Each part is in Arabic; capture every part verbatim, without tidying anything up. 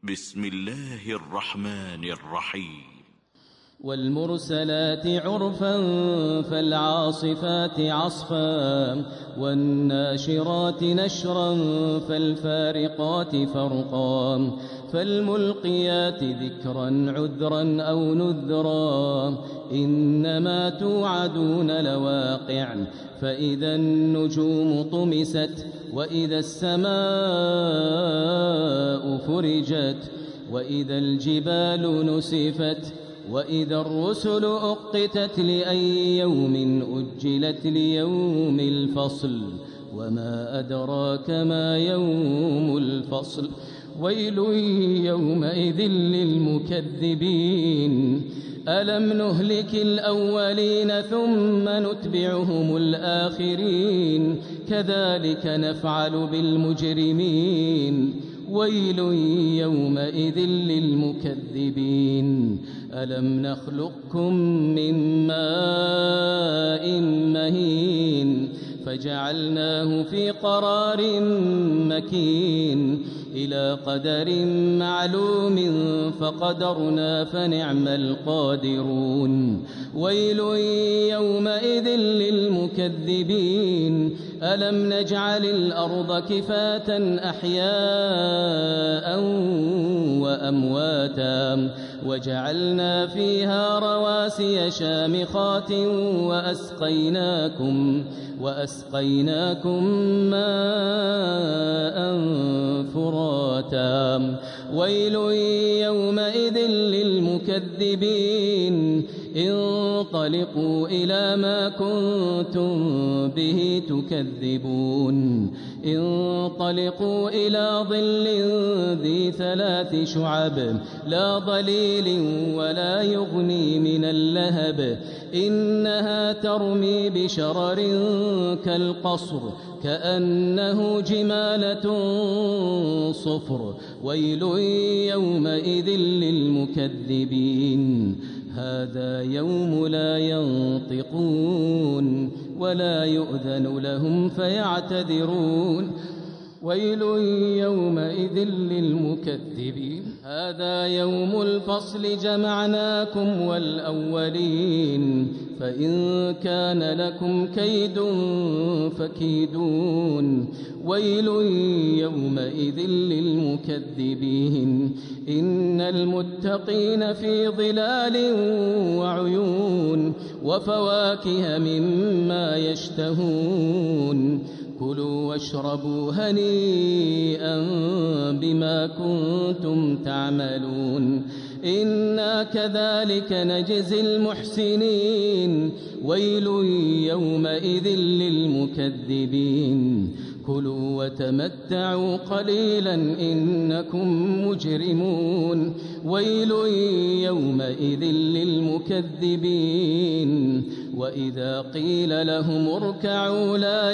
بسم الله الرحمن الرحيم. والمرسلات عرفا فالعاصفات عصفا والناشرات نشرا فالفارقات فرقا فالملقيات ذكرا عذرا أو نذرا إنما توعدون لواقع فإذا النجوم طمست وإذا السماء فرجت وإذا الجبال نسفت وإذا الرسل أقتت لأي يوم أجلت ليوم الفصل وما أدراك ما يوم الفصل ويل يومئذ للمكذبين ألم نهلك الأولين ثم نتبعهم الآخرين كذلك نفعل بالمجرمين ويل يومئذ للمكذبين ألم نخلقكم من ماء مهين فجعلناه في قرار مكين إلى قدر معلوم فقدرنا فنعم القادرون ويل يومئذ للمكذبين ألم نجعل الأرض كفاة أحياء وأمواتا وجعلنا فيها رواسي شامخات وأسقيناكم وأسقيناكم ماء فراتا ويل يومئذ للمكذبين انطلقوا إلى ما كنتم به تكذبون انطلقوا إلى ظل ذي ثلاث شعب لا ظليل ولا يغني من اللهب إنها ترمي بشرر كالقصر كأنه جمالة صفر ويل يومئذ للمكذبين هذا يوم لا ينطقون ولا يؤذن لهم فيعتذرون ويل يومئذ للمكذبين هذا يوم الفصل جمعناكم والأولين فإن كان لكم كيد فكيدون ويل يومئذ للمكذبين إن المتقين في ظلال وعيون وفواكه مما يشتهون كلوا واشربوا هنيئا بما كنتم تعملون إنا كذلك نجزي المحسنين ويل يومئذ للمكذبين كلوا وتمتعوا قليلا إنكم مجرمون ويل يومئذ للمكذبين وإذا قيل لهم اركعوا لا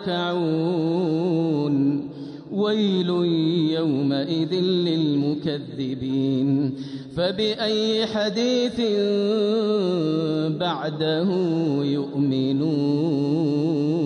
يركعون ويل يومئذ للمكذبين فبأي حديث بعده يؤمنون.